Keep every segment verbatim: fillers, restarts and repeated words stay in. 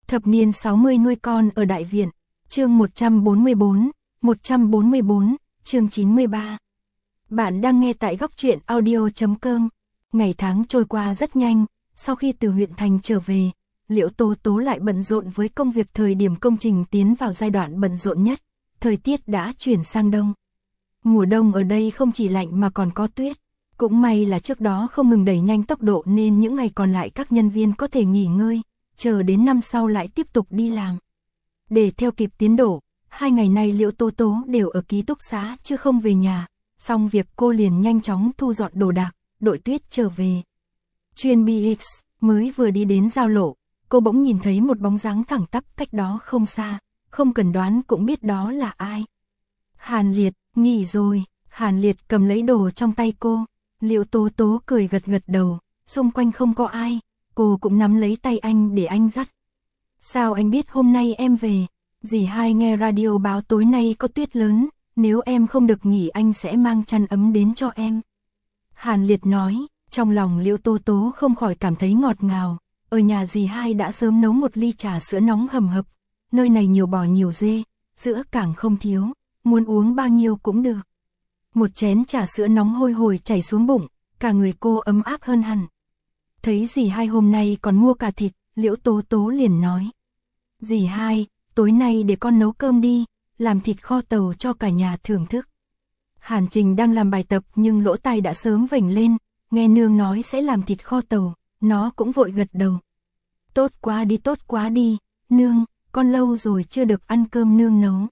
Thập niên sáu mươi nuôi con ở đại viện, chương một trăm bốn mươi bốn, một trăm bốn mươi bốn, chương chín mươi ba. Bạn đang nghe tại góc truyện audio chấm com. Ngày tháng trôi qua rất nhanh, sau khi từ huyện thành trở về, Liễu Tố Tố lại bận rộn với công việc. Thời điểm công trình tiến vào giai đoạn bận rộn nhất, thời tiết đã chuyển sang đông. Mùa đông ở đây không chỉ lạnh mà còn có tuyết. Cũng may là trước đó không ngừng đẩy nhanh tốc độ nên những ngày còn lại các nhân viên có thể nghỉ ngơi, chờ đến năm sau lại tiếp tục đi làm. Để theo kịp tiến độ, hai ngày nay Liễu Tố Tố đều ở ký túc xá chứ không về nhà, xong việc cô liền nhanh chóng thu dọn đồ đạc, đội tuyết trở về. Chuyên bê ích mới vừa đi đến giao lộ, cô bỗng nhìn thấy một bóng dáng thẳng tắp cách đó không xa, không cần đoán cũng biết đó là ai. Hàn Liệt, nghỉ rồi. Hàn Liệt cầm lấy đồ trong tay cô. Liễu Tố Tố cười gật gật đầu, xung quanh không có ai, cô cũng nắm lấy tay anh để anh dắt. Sao anh biết hôm nay em về? Dì hai nghe radio báo tối nay có tuyết lớn, nếu em không được nghỉ anh sẽ mang chăn ấm đến cho em. Hàn Liệt nói, trong lòng Liễu Tố Tố không khỏi cảm thấy ngọt ngào. Ở nhà dì hai đã sớm nấu một ly trà sữa nóng hầm hập, nơi này nhiều bò nhiều dê, sữa càng không thiếu, muốn uống bao nhiêu cũng được. Một chén trà sữa nóng hôi hổi chảy xuống bụng, cả người cô ấm áp hơn hẳn. Thấy dì hai hôm nay còn mua cả thịt, Liễu Tố Tố liền nói. Dì hai, tối nay để con nấu cơm đi, làm thịt kho tàu cho cả nhà thưởng thức. Hàn Trình đang làm bài tập nhưng lỗ tai đã sớm vểnh lên, nghe nương nói sẽ làm thịt kho tàu, nó cũng vội gật đầu. Tốt quá đi tốt quá đi, nương, con lâu rồi chưa được ăn cơm nương nấu.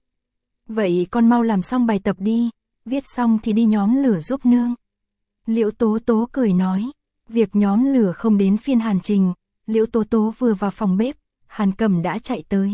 Vậy con mau làm xong bài tập đi, viết xong thì đi nhóm lửa giúp nương. Liễu Tố Tố cười nói, việc nhóm lửa không đến phiên Hàn Trình. Liễu Tố Tố vừa vào phòng bếp, Hàn Cẩm đã chạy tới.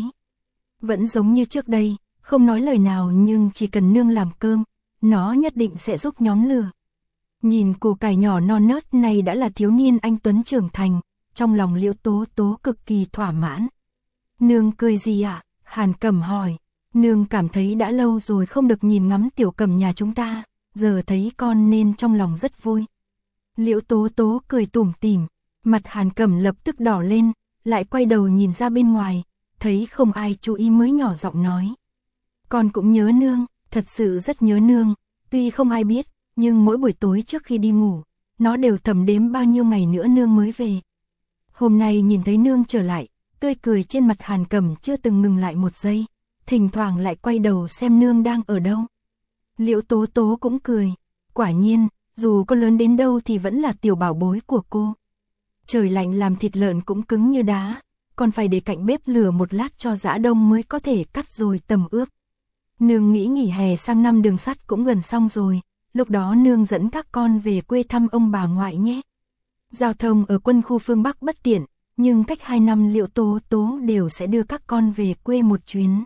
Vẫn giống như trước đây, không nói lời nào nhưng chỉ cần nương làm cơm, nó nhất định sẽ giúp nhóm lửa. Nhìn củ cải nhỏ non nớt này đã là thiếu niên anh tuấn trưởng thành, trong lòng Liễu Tố Tố cực kỳ thỏa mãn. Nương cười gì ạ? À? Hàn Cẩm hỏi. Nương cảm thấy đã lâu rồi không được nhìn ngắm tiểu Cẩm nhà chúng ta, giờ thấy con nên trong lòng rất vui. Liễu Tố Tố cười tủm tỉm, mặt Hàn Cẩm lập tức đỏ lên, lại quay đầu nhìn ra bên ngoài, thấy không ai chú ý mới nhỏ giọng nói. Con cũng nhớ nương, thật sự rất nhớ nương, tuy không ai biết, nhưng mỗi buổi tối trước khi đi ngủ, nó đều thầm đếm bao nhiêu ngày nữa nương mới về. Hôm nay nhìn thấy nương trở lại, tươi cười trên mặt Hàn Cẩm chưa từng ngừng lại một giây, thỉnh thoảng lại quay đầu xem nương đang ở đâu. Liễu Tố Tố cũng cười, quả nhiên, dù có lớn đến đâu thì vẫn là tiểu bảo bối của cô. Trời lạnh làm thịt lợn cũng cứng như đá, còn phải để cạnh bếp lửa một lát cho giã đông mới có thể cắt rồi tầm ướp. Nương nghĩ nghỉ hè sang năm đường sắt cũng gần xong rồi, lúc đó nương dẫn các con về quê thăm ông bà ngoại nhé. Giao thông ở quân khu phương Bắc bất tiện, nhưng cách hai năm Liễu Tố Tố đều sẽ đưa các con về quê một chuyến.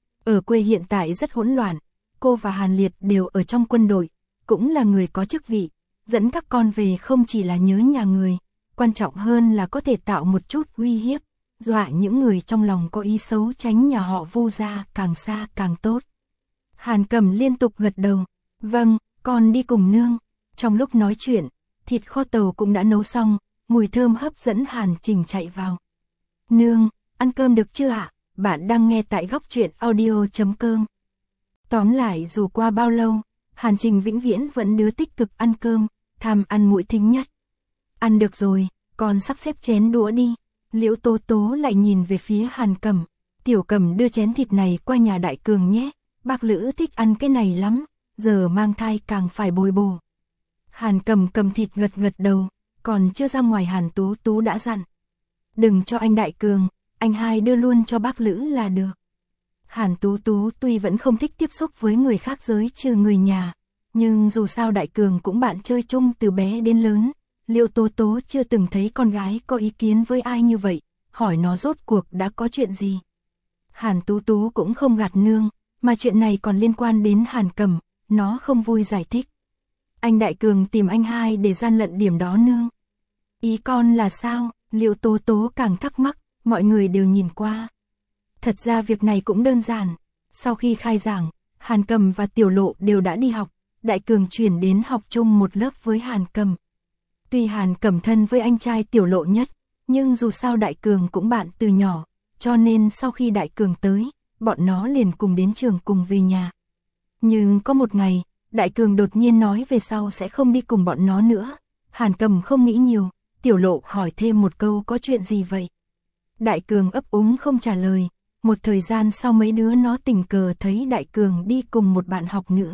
Ở quê hiện tại rất hỗn loạn, cô và Hàn Liệt đều ở trong quân đội, cũng là người có chức vị, dẫn các con về không chỉ là nhớ nhà người, quan trọng hơn là có thể tạo một chút uy hiếp, dọa những người trong lòng có ý xấu tránh nhà họ Vu ra càng xa càng tốt. Hàn Cẩm liên tục gật đầu, vâng, con đi cùng nương. Trong lúc nói chuyện, thịt kho tàu cũng đã nấu xong, mùi thơm hấp dẫn Hàn Trình chạy vào. Nương, ăn cơm được chưa ạ? Bạn đang nghe tại góc truyện audio chấm com. Tóm lại dù qua bao lâu, Hàn Trình vĩnh viễn vẫn đứa tích cực ăn cơm, tham ăn mũi thính nhất. Ăn được rồi, con sắp xếp chén đũa đi. Liễu Tố Tố lại nhìn về phía Hàn Cẩm. Tiểu Cẩm đưa chén thịt này qua nhà Đại Cường nhé, bác Lữ thích ăn cái này lắm, giờ mang thai càng phải bồi bổ. Hàn Cẩm cầm thịt gật gật đầu, còn chưa ra ngoài Hàn Tú Tú đã dặn. Đừng cho anh Đại Cường, anh hai đưa luôn cho bác Lữ là được. Hàn Tú Tú tuy vẫn không thích tiếp xúc với người khác giới trừ người nhà, nhưng dù sao Đại Cường cũng bạn chơi chung từ bé đến lớn. Liễu Tố Tố chưa từng thấy con gái có ý kiến với ai như vậy, hỏi nó rốt cuộc đã có chuyện gì. Hàn Tú Tú cũng không gạt nương, mà chuyện này còn liên quan đến Hàn Cẩm, nó không vui giải thích. Anh Đại Cường tìm anh hai để gian lận điểm đó nương. Ý con là sao? Liễu Tố Tố càng thắc mắc, mọi người đều nhìn qua. Thật ra việc này cũng đơn giản, sau khi khai giảng, Hàn Cẩm và Tiểu Lộ đều đã đi học, Đại Cường chuyển đến học chung một lớp với Hàn Cẩm. Tuy Hàn Cẩm thân với anh trai Tiểu Lộ nhất, nhưng dù sao Đại Cường cũng bạn từ nhỏ, cho nên sau khi Đại Cường tới, bọn nó liền cùng đến trường cùng về nhà. Nhưng có một ngày, Đại Cường đột nhiên nói về sau sẽ không đi cùng bọn nó nữa. Hàn Cầm không nghĩ nhiều, Tiểu Lộ hỏi thêm một câu có chuyện gì vậy? Đại Cường ấp úng không trả lời, một thời gian sau mấy đứa nó tình cờ thấy Đại Cường đi cùng một bạn học nữ.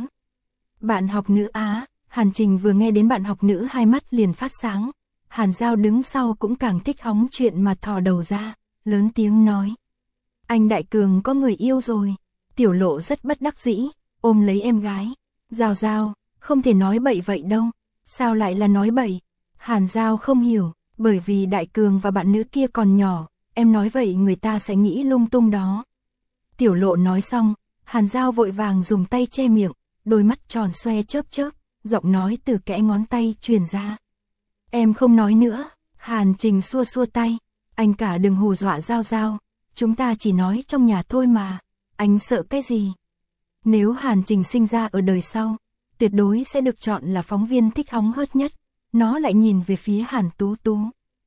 Bạn học nữ á, Hàn Trình vừa nghe đến bạn học nữ hai mắt liền phát sáng. Hàn Giao đứng sau cũng càng thích hóng chuyện mà thò đầu ra, lớn tiếng nói. Anh Đại Cường có người yêu rồi. Tiểu Lộ rất bất đắc dĩ, ôm lấy em gái. Giao Giao, không thể nói bậy vậy đâu. Sao lại là nói bậy? Hàn Giao không hiểu, bởi vì Đại Cường và bạn nữ kia còn nhỏ, em nói vậy người ta sẽ nghĩ lung tung đó. Tiểu Lộ nói xong, Hàn Giao vội vàng dùng tay che miệng, đôi mắt tròn xoe chớp chớp, giọng nói từ kẽ ngón tay truyền ra. Em không nói nữa. Hàn Trình xua xua tay, anh cả đừng hù dọa Giao Giao, chúng ta chỉ nói trong nhà thôi mà, anh sợ cái gì? Nếu Hàn Trình sinh ra ở đời sau, tuyệt đối sẽ được chọn là phóng viên thích hóng hớt nhất. Nó lại nhìn về phía Hàn Tú Tú.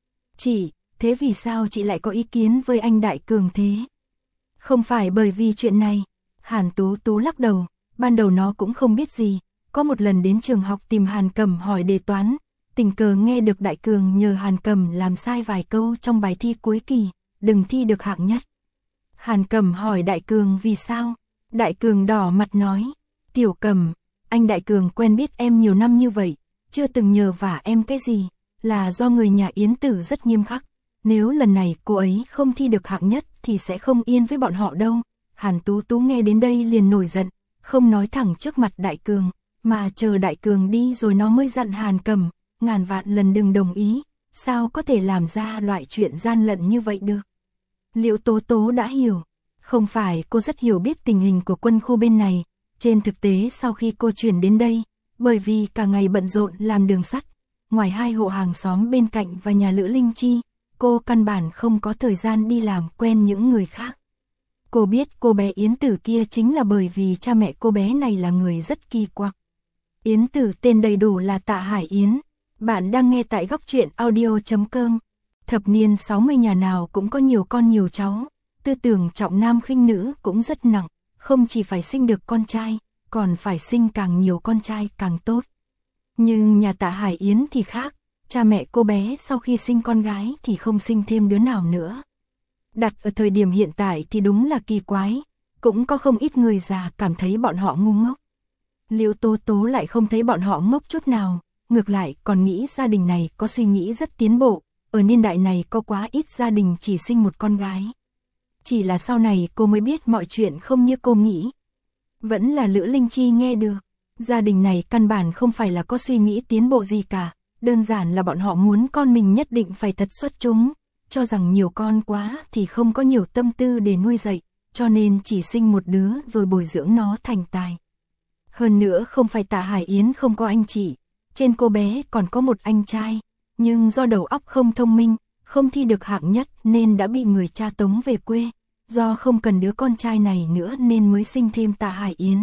Chị, thế vì sao chị lại có ý kiến với anh Đại Cường thế? Không phải bởi vì chuyện này. Hàn Tú Tú lắc đầu, ban đầu nó cũng không biết gì. Có một lần đến trường học tìm Hàn Cầm hỏi đề toán, tình cờ nghe được Đại Cường nhờ Hàn Cầm làm sai vài câu trong bài thi cuối kỳ, đừng thi được hạng nhất. Hàn Cầm hỏi Đại Cường vì sao? Đại Cường đỏ mặt nói, Tiểu Cầm, anh Đại Cường quen biết em nhiều năm như vậy, chưa từng nhờ vả em cái gì, là do người nhà Yến Tử rất nghiêm khắc. Nếu lần này cô ấy không thi được hạng nhất thì sẽ không yên với bọn họ đâu. Hàn Tú Tú nghe đến đây liền nổi giận, không nói thẳng trước mặt Đại Cường, mà chờ Đại Cường đi rồi nó mới dặn Hàn Cầm, ngàn vạn lần đừng đồng ý, sao có thể làm ra loại chuyện gian lận như vậy được. Liễu Tố Tố đã hiểu, không phải cô rất hiểu biết tình hình của quân khu bên này, trên thực tế sau khi cô chuyển đến đây, bởi vì cả ngày bận rộn làm đường sắt, ngoài hai hộ hàng xóm bên cạnh và nhà Lữ Linh Chi, cô căn bản không có thời gian đi làm quen những người khác. Cô biết cô bé Yến Tử kia chính là bởi vì cha mẹ cô bé này là người rất kỳ quặc. Yến Tử tên đầy đủ là Tạ Hải Yến. Bạn đang nghe tại góc truyện audio chấm com. Thập niên sáu mươi nhà nào cũng có nhiều con nhiều cháu, tư tưởng trọng nam khinh nữ cũng rất nặng, không chỉ phải sinh được con trai, còn phải sinh càng nhiều con trai càng tốt. Nhưng nhà Tạ Hải Yến thì khác, cha mẹ cô bé sau khi sinh con gái thì không sinh thêm đứa nào nữa. Đặt ở thời điểm hiện tại thì đúng là kỳ quái, cũng có không ít người già cảm thấy bọn họ ngu ngốc. Liễu Tố Tố lại không thấy bọn họ ngốc chút nào, ngược lại còn nghĩ gia đình này có suy nghĩ rất tiến bộ, ở niên đại này có quá ít gia đình chỉ sinh một con gái. Chỉ là sau này cô mới biết mọi chuyện không như cô nghĩ. Vẫn là Lữ Linh Chi nghe được, gia đình này căn bản không phải là có suy nghĩ tiến bộ gì cả, đơn giản là bọn họ muốn con mình nhất định phải thật xuất chúng, cho rằng nhiều con quá thì không có nhiều tâm tư để nuôi dạy, cho nên chỉ sinh một đứa rồi bồi dưỡng nó thành tài. Hơn nữa không phải Tạ Hải Yến không có anh chị, trên cô bé còn có một anh trai, nhưng do đầu óc không thông minh, không thi được hạng nhất nên đã bị người cha tống về quê, do không cần đứa con trai này nữa nên mới sinh thêm Tạ Hải Yến.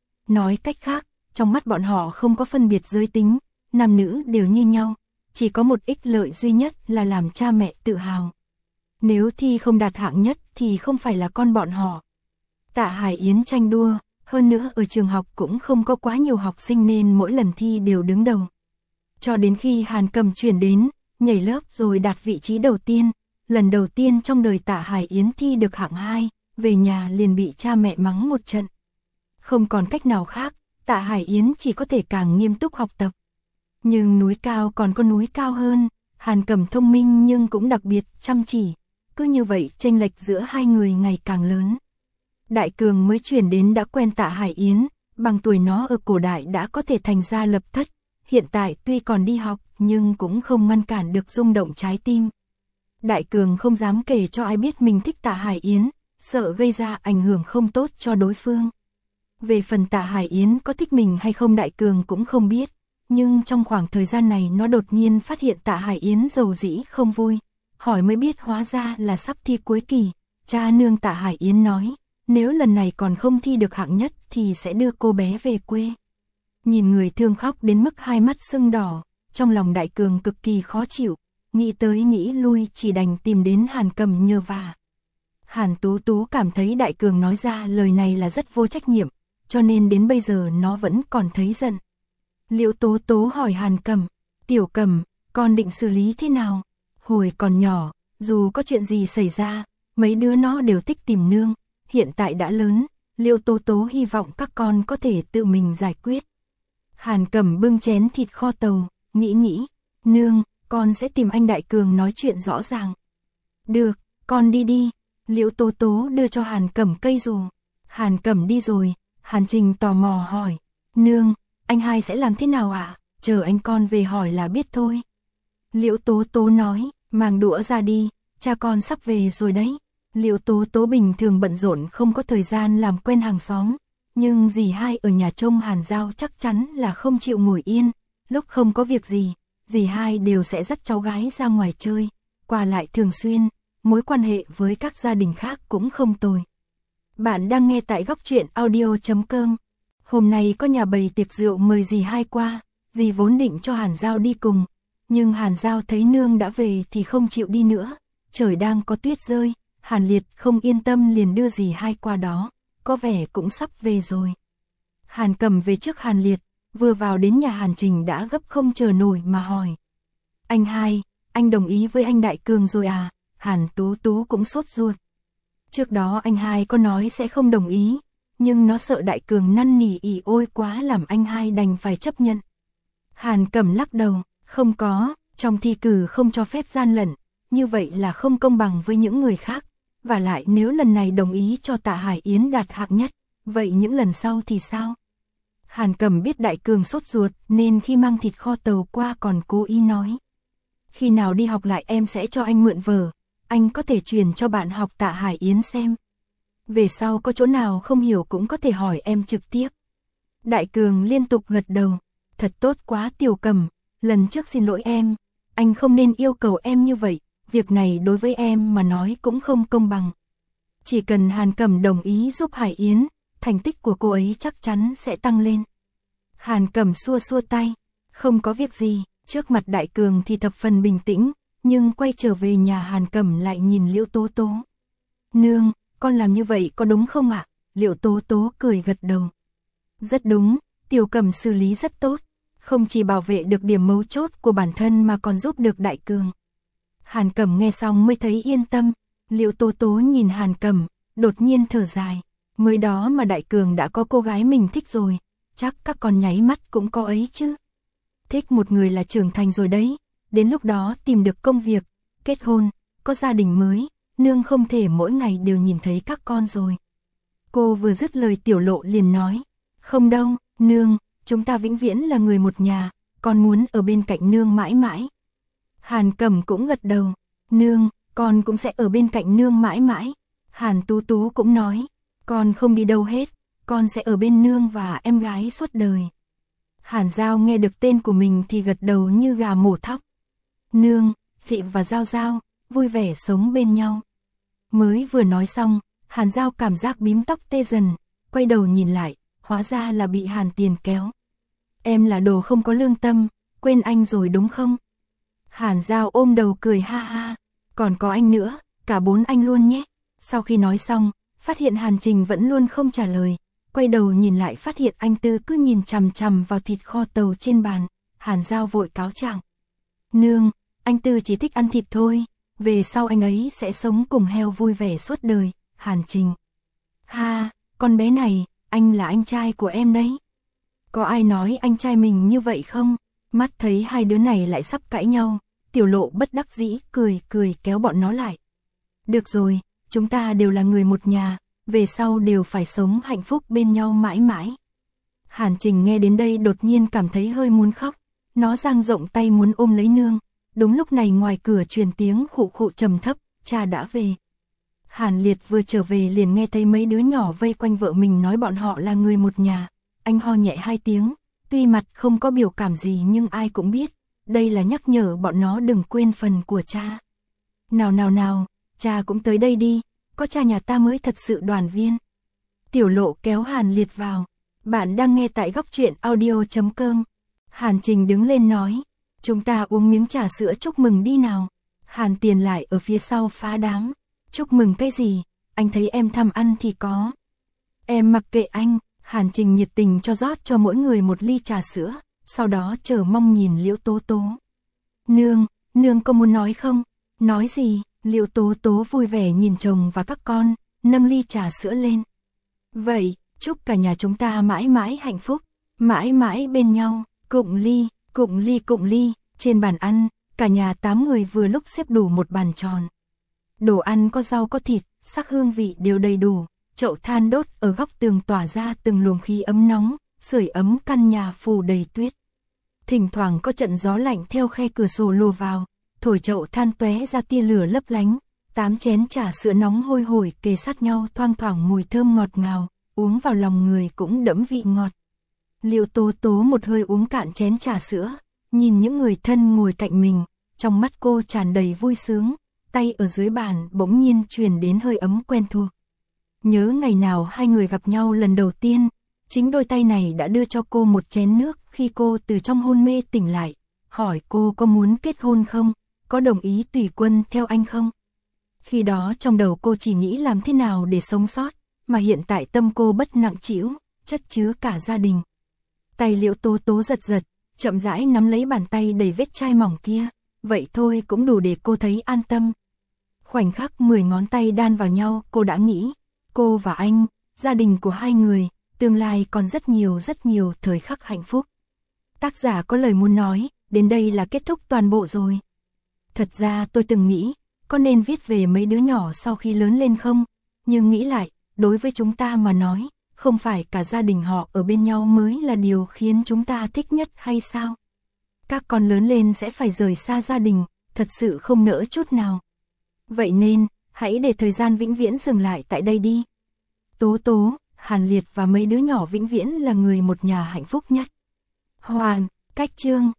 Nói cách khác, trong mắt bọn họ không có phân biệt giới tính, nam nữ đều như nhau, chỉ có một ích lợi duy nhất là làm cha mẹ tự hào. Nếu thi không đạt hạng nhất thì không phải là con bọn họ. Tạ Hải Yến tranh đua, hơn nữa ở trường học cũng không có quá nhiều học sinh nên mỗi lần thi đều đứng đầu. Cho đến khi Hàn Cầm chuyển đến, nhảy lớp rồi đạt vị trí đầu tiên, lần đầu tiên trong đời Tạ Hải Yến thi được hạng hai, về nhà liền bị cha mẹ mắng một trận. Không còn cách nào khác, Tạ Hải Yến chỉ có thể càng nghiêm túc học tập. Nhưng núi cao còn có núi cao hơn, Hàn Cầm thông minh nhưng cũng đặc biệt chăm chỉ, cứ như vậy chênh lệch giữa hai người ngày càng lớn. Đại Cường mới chuyển đến đã quen Tạ Hải Yến, bằng tuổi nó ở cổ đại đã có thể thành gia lập thất, hiện tại tuy còn đi học nhưng cũng không ngăn cản được rung động trái tim. Đại Cường không dám kể cho ai biết mình thích Tạ Hải Yến, sợ gây ra ảnh hưởng không tốt cho đối phương. Về phần Tạ Hải Yến có thích mình hay không Đại Cường cũng không biết, nhưng trong khoảng thời gian này nó đột nhiên phát hiện Tạ Hải Yến dầu dĩ không vui, hỏi mới biết hóa ra là sắp thi cuối kỳ, cha nương Tạ Hải Yến nói, nếu lần này còn không thi được hạng nhất thì sẽ đưa cô bé về quê. Nhìn người thương khóc đến mức hai mắt sưng đỏ, trong lòng Đại Cường cực kỳ khó chịu, nghĩ tới nghĩ lui chỉ đành tìm đến Hàn Cầm nhờ vả. Hàn Tú Tú cảm thấy Đại Cường nói ra lời này là rất vô trách nhiệm, cho nên đến bây giờ nó vẫn còn thấy giận. Liễu Tố Tố hỏi Hàn Cẩm, Tiểu Cẩm, con định xử lý thế nào? Hồi còn nhỏ, dù có chuyện gì xảy ra, mấy đứa nó đều thích tìm nương, hiện tại đã lớn, Liễu Tố Tố hy vọng các con có thể tự mình giải quyết. Hàn Cẩm bưng chén thịt kho tàu, nghĩ nghĩ, nương, con sẽ tìm anh Đại Cường nói chuyện rõ ràng. Được, con đi đi. Liễu Tố Tố đưa cho Hàn Cẩm cây dù. Hàn Cẩm đi rồi, Hàn Trình tò mò hỏi, nương, anh hai sẽ làm thế nào ạ? À? Chờ anh con về hỏi là biết thôi. Liễu Tố Tố nói, mang đũa ra đi, cha con sắp về rồi đấy. Liễu Tố Tố bình thường bận rộn không có thời gian làm quen hàng xóm, nhưng dì hai ở nhà trông Hàn Giao chắc chắn là không chịu ngồi yên, lúc không có việc gì, dì hai đều sẽ dắt cháu gái ra ngoài chơi, qua lại thường xuyên, mối quan hệ với các gia đình khác cũng không tồi. Bạn đang nghe tại góc truyện audio chấm com. Hôm nay có nhà bày tiệc rượu mời dì hai qua, dì vốn định cho Hàn Giao đi cùng, nhưng Hàn Giao thấy nương đã về thì không chịu đi nữa, trời đang có tuyết rơi, Hàn Liệt không yên tâm liền đưa dì hai qua đó, có vẻ cũng sắp về rồi. Hàn Cẩm về trước Hàn Liệt, vừa vào đến nhà Hàn Trình đã gấp không chờ nổi mà hỏi. Anh hai, anh đồng ý với anh Đại Cường rồi à? Hàn Tú Tú cũng sốt ruột. Trước đó anh hai có nói sẽ không đồng ý, nhưng nó sợ Đại Cường năn nỉ ỉ ôi quá làm anh hai đành phải chấp nhận. Hàn Cẩm lắc đầu, không có, trong thi cử không cho phép gian lận, như vậy là không công bằng với những người khác, và lại nếu lần này đồng ý cho Tạ Hải Yến đạt hạng nhất, vậy những lần sau thì sao? Hàn Cẩm biết Đại Cường sốt ruột nên khi mang thịt kho tàu qua còn cố ý nói. Khi nào đi học lại em sẽ cho anh mượn vở, anh có thể truyền cho bạn học Tạ Hải Yến xem. Về sau có chỗ nào không hiểu cũng có thể hỏi em trực tiếp. Đại Cường liên tục gật đầu, thật tốt quá Tiểu Cẩm, lần trước xin lỗi em, anh không nên yêu cầu em như vậy, việc này đối với em mà nói cũng không công bằng. Chỉ cần Hàn Cẩm đồng ý giúp Hải Yến, thành tích của cô ấy chắc chắn sẽ tăng lên. Hàn Cẩm xua xua tay, không có việc gì, trước mặt Đại Cường thì thập phần bình tĩnh, nhưng quay trở về nhà Hàn Cẩm lại nhìn Liễu Tố Tố. Nương, con làm như vậy có đúng không ạ? À? Liễu Tố Tố cười gật đầu. Rất đúng, Tiểu Cẩm xử lý rất tốt, không chỉ bảo vệ được điểm mấu chốt của bản thân mà còn giúp được Đại Cường. Hàn Cẩm nghe xong mới thấy yên tâm, Liễu Tố Tố nhìn Hàn Cẩm, đột nhiên thở dài, mới đó mà Đại Cường đã có cô gái mình thích rồi, chắc các con nháy mắt cũng có ấy chứ. Thích một người là trưởng thành rồi đấy, đến lúc đó tìm được công việc, kết hôn, có gia đình mới, nương không thể mỗi ngày đều nhìn thấy các con rồi. Cô vừa dứt lời Tiểu Lộ liền nói, không đâu, nương, chúng ta vĩnh viễn là người một nhà, con muốn ở bên cạnh nương mãi mãi. Hàn Cẩm cũng gật đầu, nương, con cũng sẽ ở bên cạnh nương mãi mãi. Hàn Tú Tú cũng nói, con không đi đâu hết, con sẽ ở bên nương và em gái suốt đời. Hàn Giao nghe được tên của mình thì gật đầu như gà mổ thóc. Nương, Thị và Giao Giao, vui vẻ sống bên nhau. Mới vừa nói xong, Hàn Giao cảm giác bím tóc tê dần, quay đầu nhìn lại, hóa ra là bị Hàn Tiền kéo. Em là đồ không có lương tâm, quên anh rồi đúng không? Hàn Giao ôm đầu cười ha ha, còn có anh nữa, cả bốn anh luôn nhé. Sau khi nói xong, phát hiện Hàn Trình vẫn luôn không trả lời, quay đầu nhìn lại phát hiện anh Tư cứ nhìn chằm chằm vào thịt kho tàu trên bàn, Hàn Giao vội cáo trạng. Nương, anh Tư chỉ thích ăn thịt thôi, về sau anh ấy sẽ sống cùng heo vui vẻ suốt đời. Hàn Trình. Ha, con bé này, anh là anh trai của em đấy. Có ai nói anh trai mình như vậy không? Mắt thấy hai đứa này lại sắp cãi nhau, Tiểu Lộ bất đắc dĩ cười cười kéo bọn nó lại. Được rồi, chúng ta đều là người một nhà, về sau đều phải sống hạnh phúc bên nhau mãi mãi. Hàn Trình nghe đến đây đột nhiên cảm thấy hơi muốn khóc, nó dang rộng tay muốn ôm lấy nương. Đúng lúc này ngoài cửa truyền tiếng khụ khụ trầm thấp, cha đã về. Hàn Liệt vừa trở về liền nghe thấy mấy đứa nhỏ vây quanh vợ mình nói bọn họ là người một nhà. Anh ho nhẹ hai tiếng, tuy mặt không có biểu cảm gì nhưng ai cũng biết, đây là nhắc nhở bọn nó đừng quên phần của cha. Nào nào nào, cha cũng tới đây đi, có cha nhà ta mới thật sự đoàn viên. Tiểu Lộ kéo Hàn Liệt vào. Bạn đang nghe tại góc truyện audio chấm com. Hàn Trình đứng lên nói, chúng ta uống miếng trà sữa chúc mừng đi nào. Hàn Tiền lại ở phía sau phá đám. Chúc mừng cái gì? anh thấy em tham ăn thì có. Em mặc kệ anh, Hàn Trình nhiệt tình cho rót cho mỗi người một ly trà sữa, sau đó chờ mong nhìn Liễu Tố Tố. Nương, nương có muốn nói không? Nói gì? Liễu Tố Tố vui vẻ nhìn chồng và các con, nâng ly trà sữa lên. Vậy, chúc cả nhà chúng ta mãi mãi hạnh phúc, mãi mãi bên nhau, cụng ly, cụng ly cụng ly, trên bàn ăn, cả nhà tám người vừa lúc xếp đủ một bàn tròn. Đồ ăn có rau có thịt, sắc hương vị đều đầy đủ, chậu than đốt ở góc tường tỏa ra từng luồng khí ấm nóng, sưởi ấm căn nhà phủ đầy tuyết. Thỉnh thoảng có trận gió lạnh theo khe cửa sổ lùa vào, thổi chậu than tóe ra tia lửa lấp lánh, tám chén trà sữa nóng hôi hổi kề sát nhau thoang thoảng mùi thơm ngọt ngào, uống vào lòng người cũng đẫm vị ngọt. Liễu Tố Tố một hơi uống cạn chén trà sữa, nhìn những người thân ngồi cạnh mình, trong mắt cô tràn đầy vui sướng, tay ở dưới bàn bỗng nhiên truyền đến hơi ấm quen thuộc. Nhớ ngày nào hai người gặp nhau lần đầu tiên, chính đôi tay này đã đưa cho cô một chén nước khi cô từ trong hôn mê tỉnh lại, hỏi cô có muốn kết hôn không, có đồng ý tùy quân theo anh không. Khi đó trong đầu cô chỉ nghĩ làm thế nào để sống sót, mà hiện tại tâm cô bất nặng trĩu, chất chứa cả gia đình. Tay Liễu Tố Tố giật giật, chậm rãi nắm lấy bàn tay đầy vết chai mỏng kia, vậy thôi cũng đủ để cô thấy an tâm. Khoảnh khắc mười ngón tay đan vào nhau, cô đã nghĩ, cô và anh, gia đình của hai người, tương lai còn rất nhiều rất nhiều thời khắc hạnh phúc. Tác giả có lời muốn nói, đến đây là kết thúc toàn bộ rồi. Thật ra tôi từng nghĩ, có nên viết về mấy đứa nhỏ sau khi lớn lên không? Nhưng nghĩ lại, đối với chúng ta mà nói, không phải cả gia đình họ ở bên nhau mới là điều khiến chúng ta thích nhất hay sao? Các con lớn lên sẽ phải rời xa gia đình, thật sự không nỡ chút nào. Vậy nên, hãy để thời gian vĩnh viễn dừng lại tại đây đi. Tố Tố, Hàn Liệt và mấy đứa nhỏ vĩnh viễn là người một nhà hạnh phúc nhất. Hoàn, cách chương.